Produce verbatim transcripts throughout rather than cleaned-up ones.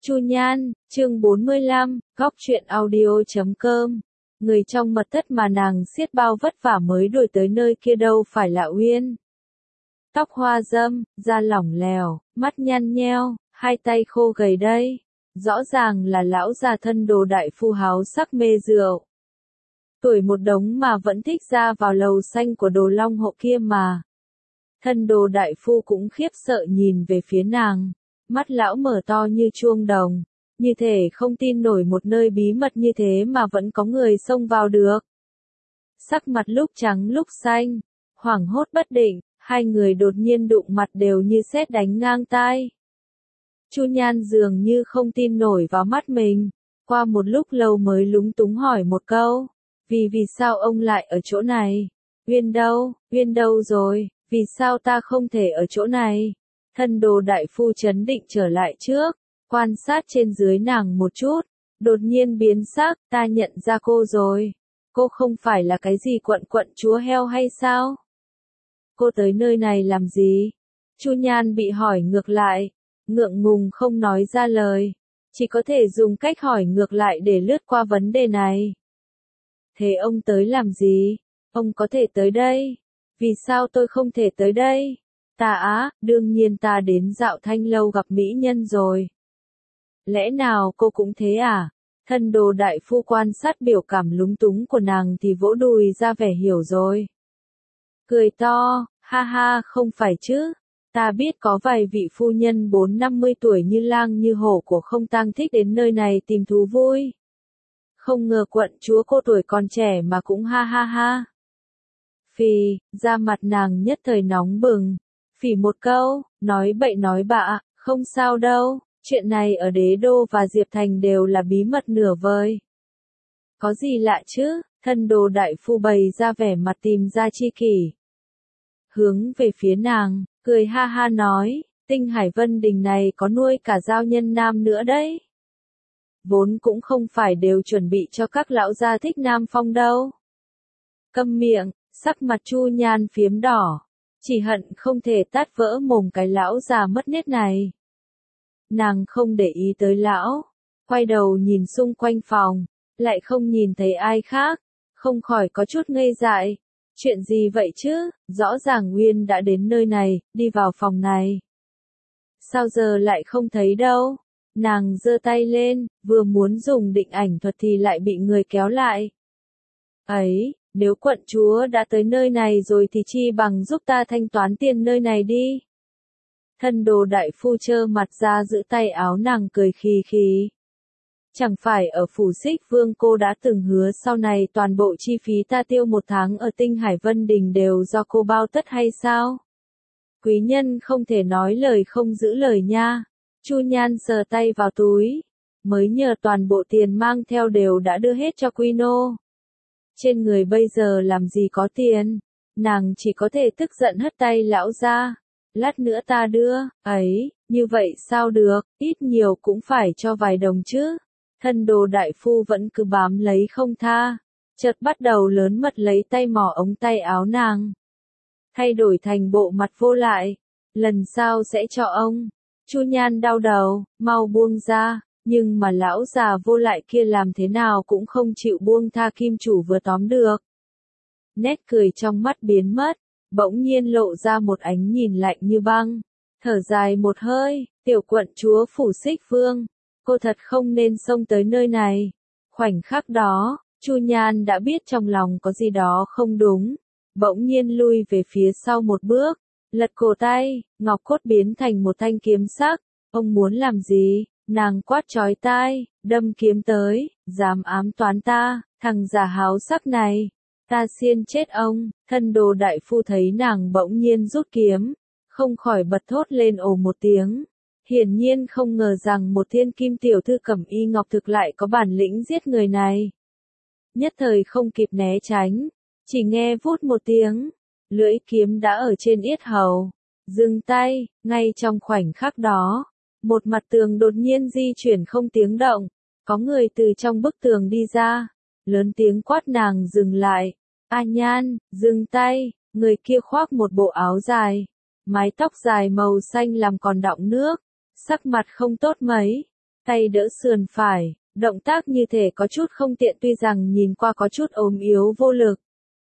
Chu Nhan, chương bốn mươi lăm, góc truyện audio chấm com. Người trong mật thất mà nàng xiết bao vất vả mới đuổi tới nơi kia đâu phải là Uyên. Tóc hoa râm, da lỏng lẻo, mắt nhăn nheo, hai tay khô gầy đây. Rõ ràng là lão già thân đồ đại phu háo sắc mê rượu. Tuổi một đống mà vẫn thích ra vào lầu xanh của đồ long hộ kia mà. Thân đồ đại phu cũng khiếp sợ nhìn về phía nàng. Mắt lão mở to như chuông đồng, như thể không tin nổi một nơi bí mật như thế mà vẫn có người xông vào được. Sắc mặt lúc trắng lúc xanh, hoảng hốt bất định, hai người đột nhiên đụng mặt đều như sét đánh ngang tai. Chu Nhan dường như không tin nổi vào mắt mình, qua một lúc lâu mới lúng túng hỏi một câu, vì vì sao ông lại ở chỗ này? Uyên đâu, Uyên đâu rồi, vì sao ta không thể ở chỗ này? Thân đồ đại phu trấn định trở lại trước, quan sát trên dưới nàng một chút, đột nhiên biến sắc, ta nhận ra cô rồi. Cô không phải là cái gì quận quận chúa heo hay sao? Cô tới nơi này làm gì? Chu Nhan bị hỏi ngược lại, ngượng ngùng không nói ra lời, chỉ có thể dùng cách hỏi ngược lại để lướt qua vấn đề này. Thế ông tới làm gì? Ông có thể tới đây? Vì sao tôi không thể tới đây? Ta á, đương nhiên ta đến Dạo Thanh lâu gặp mỹ nhân rồi. Lẽ nào cô cũng thế à? Thân đồ đại phu quan sát biểu cảm lúng túng của nàng thì vỗ đùi ra vẻ hiểu rồi. Cười to, ha ha không phải chứ. Ta biết có vài vị phu nhân bốn năm mươi tuổi như lang như hổ của không tang thích đến nơi này tìm thú vui. Không ngờ quận chúa cô tuổi còn trẻ mà cũng ha ha ha. Phì, da mặt nàng nhất thời nóng bừng. Phỉ một câu, nói bậy nói bạ, không sao đâu, chuyện này ở Đế Đô và Diệp Thành đều là bí mật nửa vời. Có gì lạ chứ, thân đồ đại phu bày ra vẻ mặt tìm ra chi kỷ. Hướng về phía nàng, cười ha ha nói, Tinh Hải Vân Đình này có nuôi cả giao nhân nam nữa đấy. Vốn cũng không phải đều chuẩn bị cho các lão gia thích nam phong đâu. Câm miệng, sắc mặt Chu Nhan phiếm đỏ. Chỉ hận không thể tát vỡ mồm cái lão già mất nết này. Nàng không để ý tới lão, quay đầu nhìn xung quanh phòng, lại không nhìn thấy ai khác, không khỏi có chút ngây dại. Chuyện gì vậy chứ, rõ ràng Nguyên đã đến nơi này, đi vào phòng này. Sao giờ lại không thấy đâu? Nàng giơ tay lên, vừa muốn dùng định ảnh thuật thì lại bị người kéo lại. Ấy, nếu quận chúa đã tới nơi này rồi thì chi bằng giúp ta thanh toán tiền nơi này đi. Thân đồ đại phu trơ mặt ra giữ tay áo nàng cười khì khì. Chẳng phải ở phủ Xích Vương cô đã từng hứa sau này toàn bộ chi phí ta tiêu một tháng ở Tinh Hải Vân Đình đều do cô bao tất hay sao? Quý nhân không thể nói lời không giữ lời nha. Chu Nhan sờ tay vào túi, mới nhờ toàn bộ tiền mang theo đều đã đưa hết cho Quy Nô. Trên người bây giờ làm gì có tiền, nàng chỉ có thể tức giận hất tay lão ra. Lát nữa ta đưa, ấy, như vậy sao được, ít nhiều cũng phải cho vài đồng chứ. Thân đồ đại phu vẫn cứ bám lấy không tha, chợt bắt đầu lớn mật lấy tay mò ống tay áo nàng. Thay đổi thành bộ mặt vô lại, lần sau sẽ cho ông. Chu Nhan đau đầu, mau buông ra. Nhưng mà lão già vô lại kia làm thế nào cũng không chịu buông tha kim chủ vừa tóm được. Nét cười trong mắt biến mất, bỗng nhiên lộ ra một ánh nhìn lạnh như băng. Thở dài một hơi, tiểu quận chúa phủ Xích Vương, cô thật không nên xông tới nơi này. Khoảnh khắc đó, Chu Nhan đã biết trong lòng có gì đó không đúng, bỗng nhiên lui về phía sau một bước, lật cổ tay, ngọc cốt biến thành một thanh kiếm sắc. Ông muốn làm gì? Nàng quát chói tai, đâm kiếm tới, dám ám toán ta, thằng già háo sắc này, ta xiên chết ông. Thân đồ đại phu thấy nàng bỗng nhiên rút kiếm, không khỏi bật thốt lên ồ một tiếng. Hiển nhiên không ngờ rằng một thiên kim tiểu thư cẩm y ngọc thực lại có bản lĩnh giết người này. Nhất thời không kịp né tránh, chỉ nghe vút một tiếng, lưỡi kiếm đã ở trên yết hầu. Dừng tay, ngay trong khoảnh khắc đó. Một mặt tường đột nhiên di chuyển không tiếng động, có người từ trong bức tường đi ra, lớn tiếng quát nàng dừng lại. A Nhan, dừng tay, người kia khoác một bộ áo dài, mái tóc dài màu xanh làm còn đọng nước, sắc mặt không tốt mấy, tay đỡ sườn phải, động tác như thể có chút không tiện tuy rằng nhìn qua có chút ốm yếu vô lực.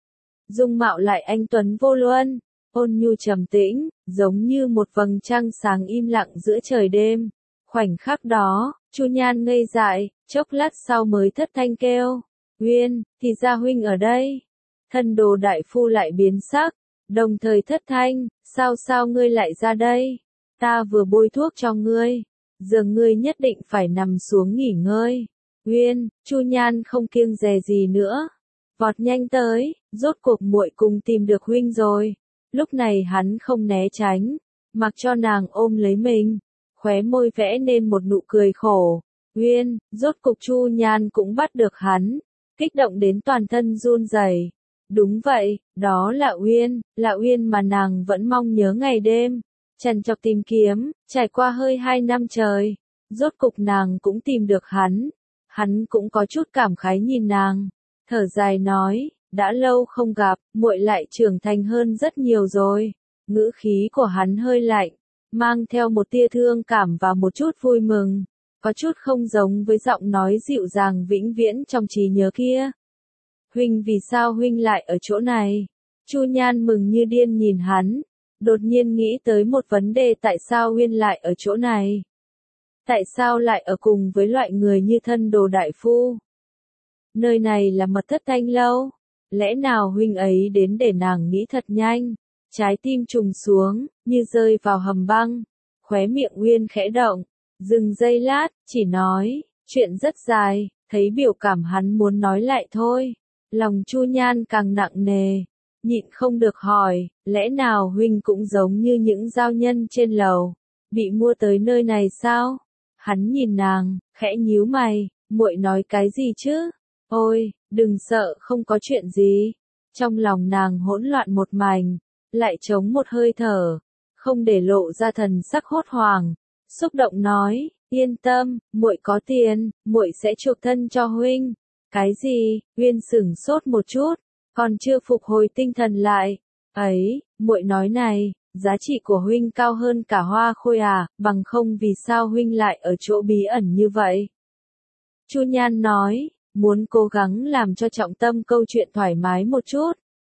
Dung mạo lại anh tuấn vô luân, ôn nhu trầm tĩnh, giống như một vầng trăng sáng im lặng giữa trời đêm. Khoảnh khắc đó, Chu Nhan ngây dại, chốc lát sau mới thất thanh kêu, Uyên, thì ra huynh ở đây. Thân Đồ đại phu lại biến sắc, đồng thời thất thanh, sao sao ngươi lại ra đây? Ta vừa bôi thuốc cho ngươi, giờ ngươi nhất định phải nằm xuống nghỉ ngơi. Uyên, Chu Nhan không kiêng dè gì nữa, vọt nhanh tới, rốt cuộc muội cùng tìm được huynh rồi. Lúc này hắn không né tránh, mặc cho nàng ôm lấy mình, khóe môi vẽ nên một nụ cười khổ. Uyên, rốt cục Chu Nhan cũng bắt được hắn, kích động đến toàn thân run rẩy. Đúng vậy, đó là Uyên, là Uyên mà nàng vẫn mong nhớ ngày đêm, trằn trọc tìm kiếm, trải qua hơi hai năm trời, rốt cục nàng cũng tìm được hắn. Hắn cũng có chút cảm khái nhìn nàng, thở dài nói, đã lâu không gặp, muội lại trưởng thành hơn rất nhiều rồi. Ngữ khí của hắn hơi lạnh, mang theo một tia thương cảm và một chút vui mừng, có chút không giống với giọng nói dịu dàng vĩnh viễn trong trí nhớ kia. Huynh, vì sao huynh lại ở chỗ này? Chu Nhan mừng như điên nhìn hắn, đột nhiên nghĩ tới một vấn đề, tại sao Uyên lại ở chỗ này? Tại sao lại ở cùng với loại người như Thân Đồ đại phu? Nơi này là Mật Thất Thanh Lâu, lẽ nào huynh ấy đến để nàng nghĩ thật nhanh? Trái tim trùng xuống, như rơi vào hầm băng, khóe miệng Uyên khẽ động, dừng giây lát, chỉ nói, chuyện rất dài, thấy biểu cảm hắn muốn nói lại thôi. Lòng Chu Nhan càng nặng nề, nhịn không được hỏi, lẽ nào huynh cũng giống như những giao nhân trên lầu, bị mua tới nơi này sao? Hắn nhìn nàng, khẽ nhíu mày, muội nói cái gì chứ? Ôi, đừng sợ, không có chuyện gì. Trong lòng nàng hỗn loạn một mảnh, lại chống một hơi thở, không để lộ ra thần sắc hốt hoảng, xúc động nói, yên tâm, muội có tiền, muội sẽ chuộc thân cho huynh. Cái gì? Uyên sửng sốt một chút, còn chưa phục hồi tinh thần lại. Ấy, muội nói này, giá trị của huynh cao hơn cả Hoa Khôi à, bằng không vì sao huynh lại ở chỗ bí ẩn như vậy? Chu Nhan nói, muốn cố gắng làm cho trọng tâm câu chuyện thoải mái một chút.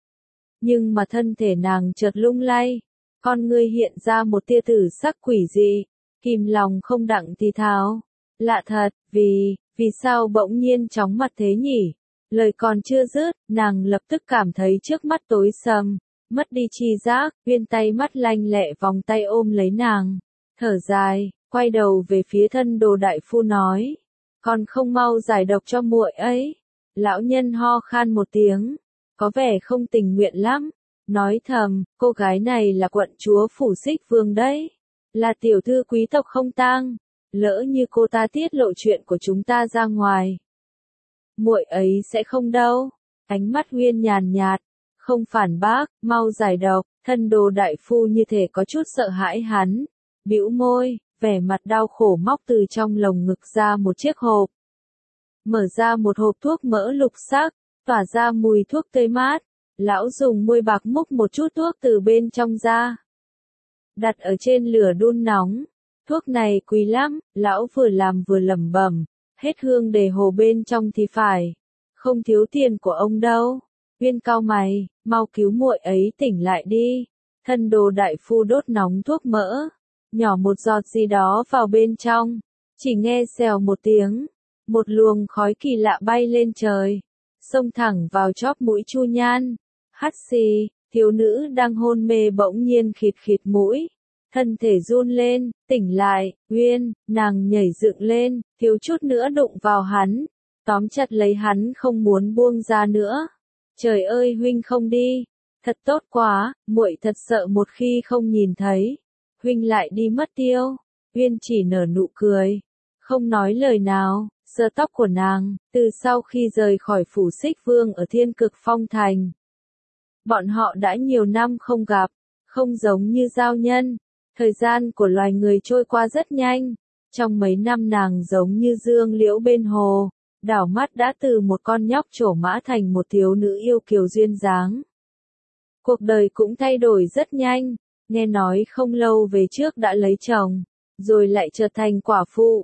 Nhưng mà thân thể nàng chợt lung lay, con ngươi hiện ra một tia tử sắc quỷ dị, kìm lòng không đặng thì thào. Lạ thật, vì, vì sao bỗng nhiên chóng mặt thế nhỉ? Lời còn chưa dứt, nàng lập tức cảm thấy trước mắt tối sầm, mất đi tri giác, Uyên tay mắt lanh lẹ vòng tay ôm lấy nàng, thở dài, quay đầu về phía Thân Đồ đại phu nói, còn không mau giải độc cho muội ấy. Lão nhân ho khan một tiếng, có vẻ không tình nguyện lắm, nói thầm, cô gái này là quận chúa phủ Xích Vương đấy, là tiểu thư quý tộc không tang, lỡ như cô ta tiết lộ chuyện của chúng ta ra ngoài, muội ấy sẽ không đâu. Ánh mắt Uyên nhàn nhạt, không phản bác, mau giải độc. Thân Đồ đại phu như thể có chút sợ hãi hắn, bĩu môi, vẻ mặt đau khổ móc từ trong lồng ngực ra một chiếc hộp, mở ra một hộp thuốc mỡ lục sắc, tỏa ra mùi thuốc tươi mát. Lão dùng môi bạc múc một chút thuốc từ bên trong ra, đặt ở trên lửa đun nóng. Thuốc này quý lắm, lão vừa làm vừa lẩm bẩm, hết hương để hồ bên trong thì phải, không thiếu tiền của ông đâu. Uyên cau mày, mau cứu muội ấy tỉnh lại đi. Thân Đồ đại phu đốt nóng thuốc mỡ, nhỏ một giọt gì đó vào bên trong, chỉ nghe xèo một tiếng, một luồng khói kỳ lạ bay lên trời, xông thẳng vào chóp mũi Chu Nhan. Hắt xì, thiếu nữ đang hôn mê bỗng nhiên khịt khịt mũi, thân thể run lên, tỉnh lại. Uyên, nàng nhảy dựng lên, thiếu chút nữa đụng vào hắn, tóm chặt lấy hắn không muốn buông ra nữa. Trời ơi, huynh không đi, thật tốt quá, muội thật sợ một khi không nhìn thấy, huynh lại đi mất tiêu. Uyên chỉ nở nụ cười, không nói lời nào, sờ tóc của nàng. Từ sau khi rời khỏi phủ Xích Vương ở Thiên Cực Phong Thành, bọn họ đã nhiều năm không gặp, không giống như giao nhân, thời gian của loài người trôi qua rất nhanh. Trong mấy năm nàng giống như dương liễu bên hồ, đảo mắt đã từ một con nhóc trổ mã thành một thiếu nữ yêu kiều duyên dáng. Cuộc đời cũng thay đổi rất nhanh, nghe nói không lâu về trước đã lấy chồng, rồi lại trở thành quả phụ,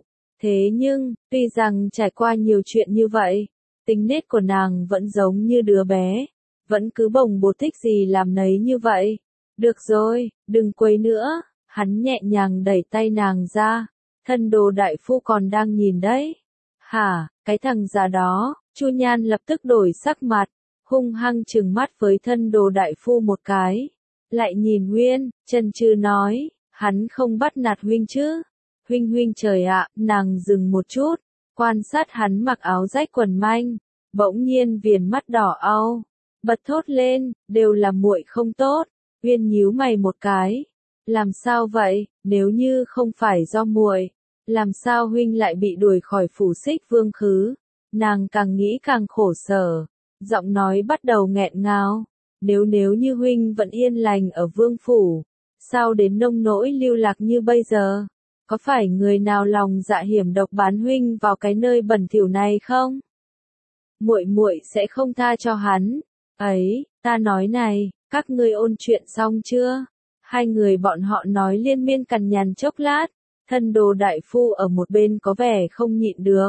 Thế nhưng, tuy rằng trải qua nhiều chuyện như vậy, tính nết của nàng vẫn giống như đứa bé, vẫn cứ bồng bột thích gì làm nấy như vậy. Được rồi, đừng quấy nữa, hắn nhẹ nhàng đẩy tay nàng ra, thân đồ đại phu còn đang nhìn đấy. Hả, cái thằng già đó, Chu Nhan lập tức đổi sắc mặt, hung hăng trừng mắt với thân đồ đại phu một cái. Lại nhìn Nguyên, chần chừ nói, hắn không bắt nạt huynh chứ. Huynh huynh trời ạ, nàng dừng một chút, quan sát hắn mặc áo rách quần manh, bỗng nhiên viền mắt đỏ au, bật thốt lên, đều là muội không tốt. Nguyên nhíu mày một cái, làm sao vậy, nếu như không phải do muội, làm sao huynh lại bị đuổi khỏi phủ Xích Vương khứ? Nàng càng nghĩ càng khổ sở, giọng nói bắt đầu nghẹn ngào, nếu nếu như huynh vẫn yên lành ở vương phủ, sao đến nông nỗi lưu lạc như bây giờ? Có phải người nào lòng dạ hiểm độc bán huynh vào cái nơi bẩn thỉu này không? Muội muội sẽ không tha cho hắn. Ấy, ta nói này, các ngươi ôn chuyện xong chưa? Hai người bọn họ nói liên miên cằn nhằn chốc lát, thân đồ đại phu ở một bên có vẻ không nhịn được.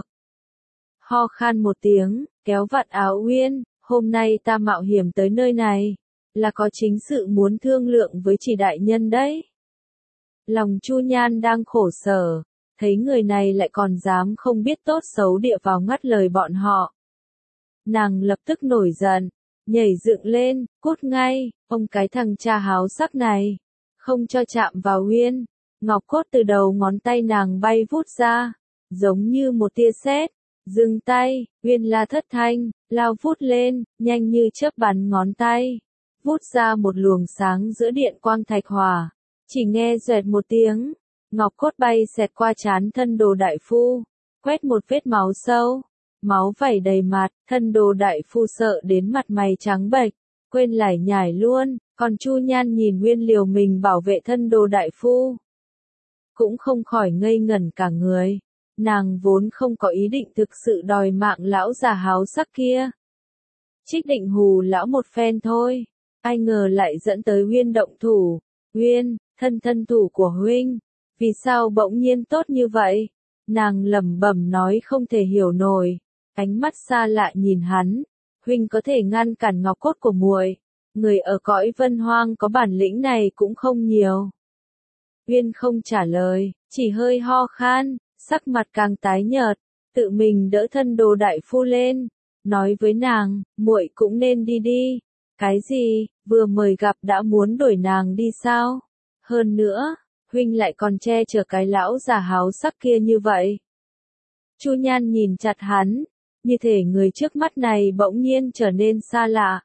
Ho khan một tiếng, kéo vạt áo Uyên, hôm nay ta mạo hiểm tới nơi này, là có chính sự muốn thương lượng với chỉ đại nhân đấy. Lòng Chu Nhan đang khổ sở, thấy người này lại còn dám không biết tốt xấu địa vào ngắt lời bọn họ. Nàng lập tức nổi giận, nhảy dựng lên, cút ngay, ông cái thằng cha háo sắc này, không cho chạm vào Uyên. Ngọc cốt từ đầu ngón tay nàng bay vút ra, giống như một tia sét. Dừng tay, Uyên la thất thanh, lao vút lên, nhanh như chớp bắn ngón tay, vút ra một luồng sáng giữa điện quang thạch hỏa. Chỉ nghe doẹt một tiếng, ngọc cốt bay xẹt qua trán thân đồ đại phu, quét một vết máu sâu, máu vẩy đầy mặt, thân đồ đại phu sợ đến mặt mày trắng bệch, quên lải nhải luôn, còn Chu Nhan nhìn Nguyên liều mình bảo vệ thân đồ đại phu, cũng không khỏi ngây ngẩn cả người. Nàng vốn không có ý định thực sự đòi mạng lão già háo sắc kia. Trích định hù lão một phen thôi, ai ngờ lại dẫn tới Uyên động thủ. Uyên, thân thân thủ của huynh, vì sao bỗng nhiên tốt như vậy? Nàng lẩm bẩm nói không thể hiểu nổi, ánh mắt xa lạ nhìn hắn. Huynh có thể ngăn cản ngọc cốt của muội, người ở cõi Vân Hoang có bản lĩnh này cũng không nhiều. Uyên không trả lời, chỉ hơi ho khan, sắc mặt càng tái nhợt, tự mình đỡ thân đồ đại phu lên, nói với nàng, muội cũng nên đi đi. Cái gì, vừa mời gặp đã muốn đuổi nàng đi sao? Hơn nữa, huynh lại còn che chở cái lão già háo sắc kia như vậy. Chu Nhan nhìn chặt hắn, như thể người trước mắt này bỗng nhiên trở nên xa lạ.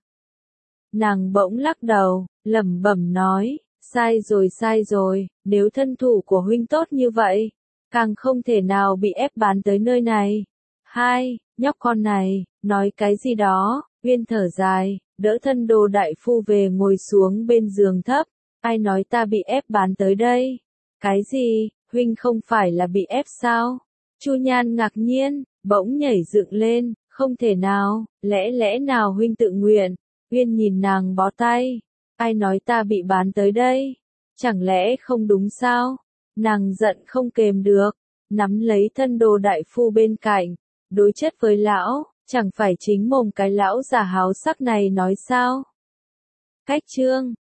Nàng bỗng lắc đầu, lẩm bẩm nói, sai rồi sai rồi, nếu thân thủ của huynh tốt như vậy, càng không thể nào bị ép bán tới nơi này. Hai, nhóc con này, nói cái gì đó, Uyên thở dài, đỡ thân đồ đại phu về ngồi xuống bên giường thấp. Ai nói ta bị ép bán tới đây? Cái gì, huynh không phải là bị ép sao? Chu Nhan ngạc nhiên, bỗng nhảy dựng lên, không thể nào, lẽ lẽ nào huynh tự nguyện? Uyên nhìn nàng bó tay, ai nói ta bị bán tới đây? Chẳng lẽ không đúng sao? Nàng giận không kềm được, nắm lấy thân đồ đại phu bên cạnh, đối chất với lão, chẳng phải chính mồm cái lão già háo sắc này nói sao? Cách chương